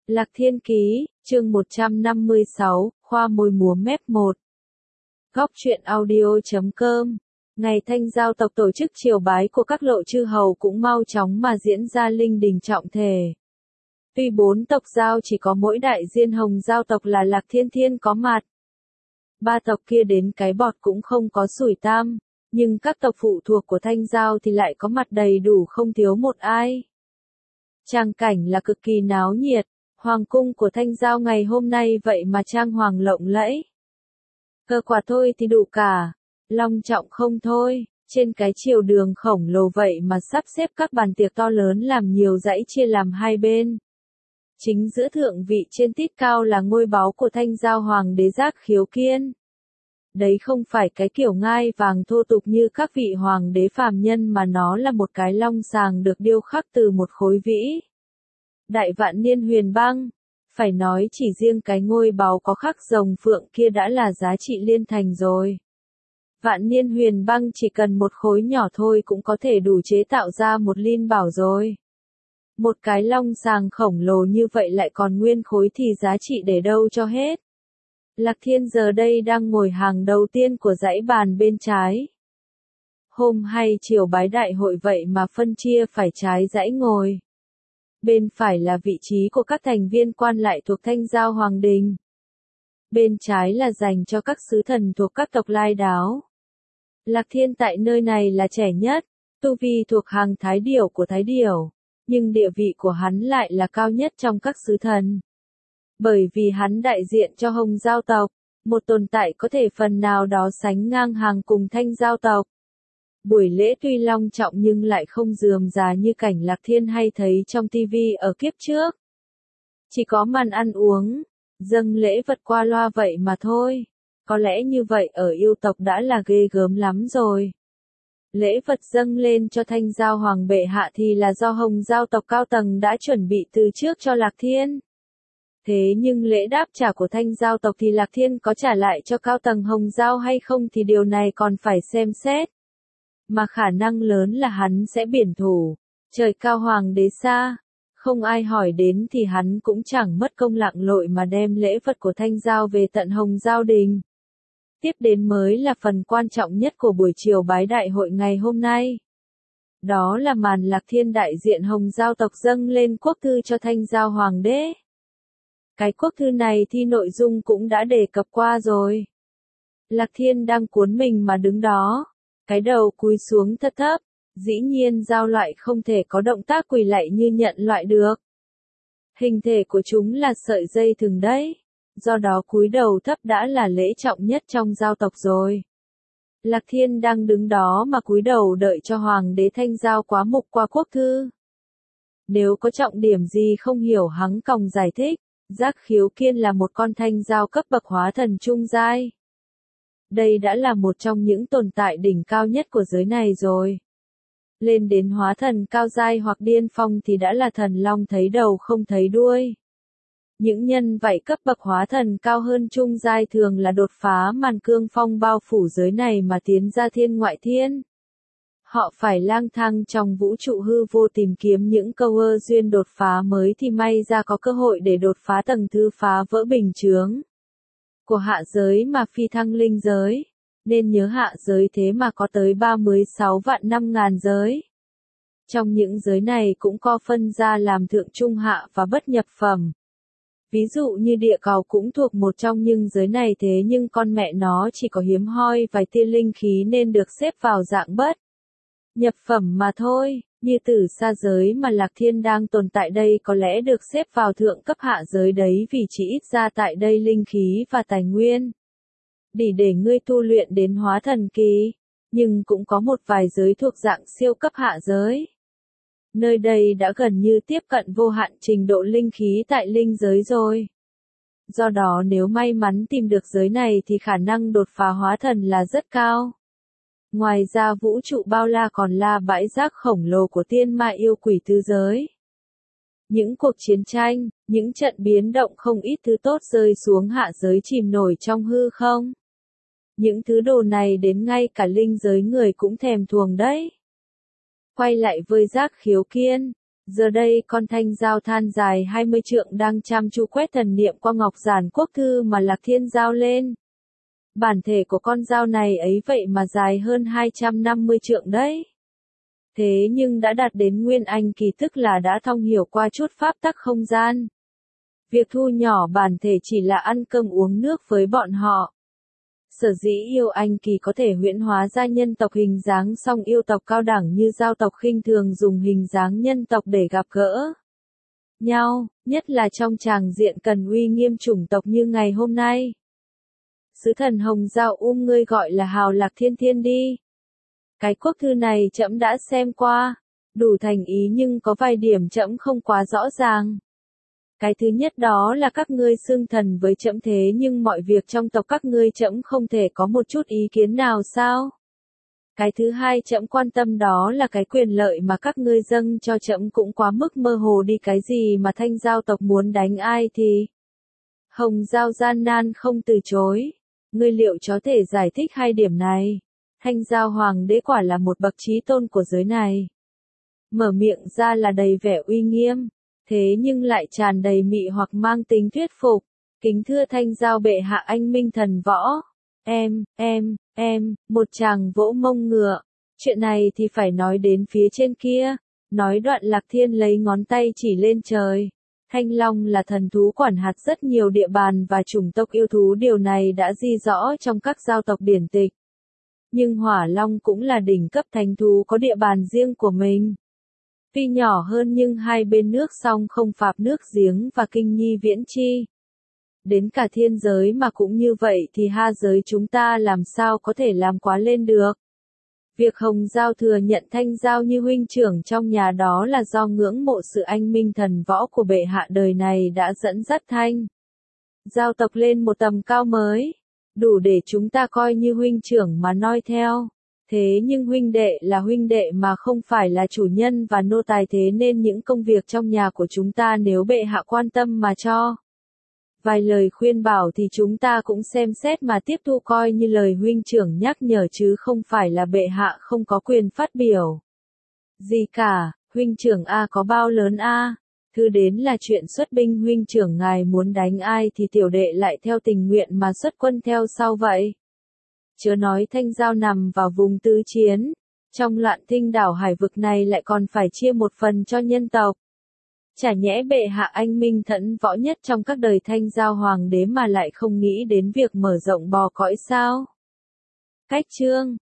Lạc Thiên Ký, chương 156, khoa môi múa mép 1. Góc truyện audio.com. Ngày Thanh Giao tộc tổ chức triều bái của các lộ chư hầu cũng mau chóng mà diễn ra linh đình trọng thể. Tuy 4 tộc Giao chỉ có mỗi đại diên Hồng Giao tộc là Lạc Thiên Thiên có mặt. 3 tộc kia đến cái bọt cũng không có sủi tam, nhưng các tộc phụ thuộc của Thanh Giao thì lại có mặt đầy đủ không thiếu một ai. Trang cảnh là cực kỳ náo nhiệt, hoàng cung của Thanh Giao ngày hôm nay vậy mà trang hoàng lộng lẫy. Cơ quả thôi thì đủ cả, long trọng không thôi, trên cái triều đường khổng lồ vậy mà sắp xếp các bàn tiệc to lớn làm nhiều dãy chia làm hai bên. Chính giữa thượng vị trên tít cao là ngôi báu của Thanh Giao Hoàng đế Giác Khiếu Kiên. Đấy không phải cái kiểu ngai vàng thô tục như các vị hoàng đế phàm nhân mà nó là một cái long sàng được điêu khắc từ một khối vĩ đại vạn niên huyền băng. Phải nói chỉ riêng cái ngôi báu có khắc rồng phượng kia đã là giá trị liên thành rồi. Vạn niên huyền băng chỉ cần một khối nhỏ thôi cũng có thể đủ chế tạo ra một linh bảo rồi. Một cái long sàng khổng lồ như vậy lại còn nguyên khối thì giá trị để đâu cho hết. Lạc Thiên giờ đây đang ngồi hàng đầu tiên của dãy bàn bên trái. Hôm hay chiều bái đại hội vậy mà phân chia phải trái dãy ngồi. Bên phải là vị trí của các thành viên quan lại thuộc Thanh Giao Hoàng Đình. Bên trái là dành cho các sứ thần thuộc các tộc Lai Đáo. Lạc Thiên tại nơi này là trẻ nhất, tu vi thuộc hàng Thái Điểu của Thái Điểu, nhưng địa vị của hắn lại là cao nhất trong các sứ thần. Bởi vì hắn đại diện cho Hồng Giao tộc, một tồn tại có thể phần nào đó sánh ngang hàng cùng Thanh Giao tộc. Buổi lễ tuy long trọng nhưng lại không rườm rà như cảnh Lạc Thiên hay thấy trong TV ở kiếp trước. Chỉ có màn ăn uống, dâng lễ vật qua loa vậy mà thôi. Có lẽ như vậy ở yêu tộc đã là ghê gớm lắm rồi. Lễ vật dâng lên cho Thanh Giao Hoàng bệ hạ thì là do Hồng Giao tộc cao tầng đã chuẩn bị từ trước cho Lạc Thiên. Thế nhưng lễ đáp trả của Thanh Giao tộc thì Lạc Thiên có trả lại cho cao tầng Hồng Giao hay không thì điều này còn phải xem xét. Mà khả năng lớn là hắn sẽ biển thủ, trời cao hoàng đế xa, không ai hỏi đến thì hắn cũng chẳng mất công lặn lội mà đem lễ vật của Thanh Giao về tận Hồng Giao đình. Tiếp đến mới là phần quan trọng nhất của buổi chiều bái đại hội ngày hôm nay. Đó là màn Lạc Thiên đại diện Hồng Giao tộc dâng lên quốc thư cho Thanh Giao Hoàng đế. Cái quốc thư này thì nội dung cũng đã đề cập qua rồi. Lạc Thiên đang cuốn mình mà đứng đó. Cái đầu cúi xuống thật thấp, dĩ nhiên giao loại không thể có động tác quỳ lạy như nhận loại được. Hình thể của chúng là sợi dây thừng đấy, do đó cúi đầu thấp đã là lễ trọng nhất trong giao tộc rồi. Lạc Thiên đang đứng đó mà cúi đầu đợi cho Hoàng đế Thanh Giao quá mục qua quốc thư. Nếu có trọng điểm gì không hiểu hắn còng giải thích, Giác Khiếu Kiên là một con Thanh Giao cấp bậc hóa thần trung giai. Đây đã là một trong những tồn tại đỉnh cao nhất của giới này rồi. Lên đến hóa thần cao giai hoặc điên phong thì đã là thần long thấy đầu không thấy đuôi. Những nhân vậy cấp bậc hóa thần cao hơn trung giai thường là đột phá màn cương phong bao phủ giới này mà tiến ra thiên ngoại thiên. Họ phải lang thang trong vũ trụ hư vô tìm kiếm những cơ duyên đột phá mới thì may ra có cơ hội để đột phá tầng thứ phá vỡ bình chướng của hạ giới mà phi thăng linh giới, nên nhớ hạ giới thế mà có tới 36 vạn 5.000 giới. Trong những giới này cũng có phân ra làm thượng trung hạ và bất nhập phẩm. Ví dụ như địa cầu cũng thuộc một trong những giới này thế nhưng con mẹ nó chỉ có hiếm hoi vài tia linh khí nên được xếp vào dạng bất nhập phẩm mà thôi. Như tử sa giới mà Lạc Thiên đang tồn tại đây có lẽ được xếp vào thượng cấp hạ giới đấy vì chỉ ít ra tại đây linh khí và tài nguyên để ngươi tu luyện đến hóa thần kỳ, nhưng cũng có một vài giới thuộc dạng siêu cấp hạ giới. Nơi đây đã gần như tiếp cận vô hạn trình độ linh khí tại linh giới rồi. Do đó nếu may mắn tìm được giới này thì khả năng đột phá hóa thần là rất cao. Ngoài ra vũ trụ bao la còn là bãi rác khổng lồ của tiên ma yêu quỷ tứ giới. Những cuộc chiến tranh, những trận biến động không ít thứ tốt rơi xuống hạ giới chìm nổi trong hư không. Những thứ đồ này đến ngay cả linh giới người cũng thèm thuồng đấy. Quay lại với Giác Khiếu Kiên. Giờ đây con thanh giao than dài 20 trượng đang chăm chú quét thần niệm qua ngọc giản quốc thư mà Lạc Thiên giao lên. Bản thể của con dao này ấy vậy mà dài hơn 250 trượng đấy. Thế nhưng đã đạt đến Nguyên Anh kỳ, tức là đã thông hiểu qua chút pháp tắc không gian. Việc thu nhỏ bản thể chỉ là ăn cơm uống nước với bọn họ. Sở dĩ yêu anh kỳ có thể huyễn hóa ra nhân tộc hình dáng, song yêu tộc cao đẳng như giao tộc khinh thường dùng hình dáng nhân tộc để gặp gỡ nhau, nhất là trong tràng diện cần uy nghiêm chủng tộc như ngày hôm nay. Sứ thần Hồng Giao ngươi gọi là Hào Lạc Thiên Thiên đi. Cái quốc thư này trẫm đã xem qua, đủ thành ý nhưng có vài điểm trẫm không quá rõ ràng. Cái thứ nhất đó là các ngươi xưng thần với trẫm, thế nhưng mọi việc trong tộc các ngươi trẫm không thể có một chút ý kiến nào sao? Cái thứ hai trẫm quan tâm đó là cái quyền lợi mà các ngươi dâng cho trẫm cũng quá mức mơ hồ đi, cái gì mà thanh giao tộc muốn đánh ai thì... Hồng Giao gian nan không từ chối. Ngươi liệu có thể giải thích hai điểm này? Thanh giao hoàng đế quả là một bậc chí tôn của giới này. Mở miệng ra là đầy vẻ uy nghiêm, thế nhưng lại tràn đầy mị hoặc mang tính thuyết phục. Kính thưa thanh giao bệ hạ, anh minh thần võ. Một chàng vỗ mông ngựa. Chuyện này thì phải nói đến phía trên kia. Nói đoạn Lạc Thiên lấy ngón tay chỉ lên trời. Thanh Long là thần thú quản hạt rất nhiều địa bàn và chủng tộc yêu thú, điều này đã ghi rõ trong các giao tộc điển tịch. Nhưng Hỏa Long cũng là đỉnh cấp thánh thú có địa bàn riêng của mình. Tuy nhỏ hơn nhưng hai bên nước song không phạp nước giếng và kinh nhi viễn chi. Đến cả thiên giới mà cũng như vậy thì ha giới chúng ta làm sao có thể làm quá lên được. Việc Hồng Giao thừa nhận Thanh Giao như huynh trưởng trong nhà đó là do ngưỡng mộ sự anh minh thần võ của bệ hạ đời này đã dẫn dắt Thanh Giao tộc lên một tầm cao mới, đủ để chúng ta coi như huynh trưởng mà noi theo. Thế nhưng huynh đệ là huynh đệ mà không phải là chủ nhân và nô tài, thế nên những công việc trong nhà của chúng ta nếu bệ hạ quan tâm mà cho vài lời khuyên bảo thì chúng ta cũng xem xét mà tiếp thu, coi như lời huynh trưởng nhắc nhở chứ không phải là bệ hạ không có quyền phát biểu gì cả. Huynh trưởng A có bao lớn A? Thứ đến là chuyện xuất binh, huynh trưởng ngài muốn đánh ai thì tiểu đệ lại theo tình nguyện mà xuất quân theo sau vậy. Chớ nói Thanh Giao nằm vào vùng tứ chiến, trong Loạn Tinh đảo hải vực này lại còn phải chia một phần cho nhân tộc. Chả nhẽ bệ hạ anh minh thẫn võ nhất trong các đời Thanh Giao hoàng đế mà lại không nghĩ đến việc mở rộng bò cõi sao? Cách chương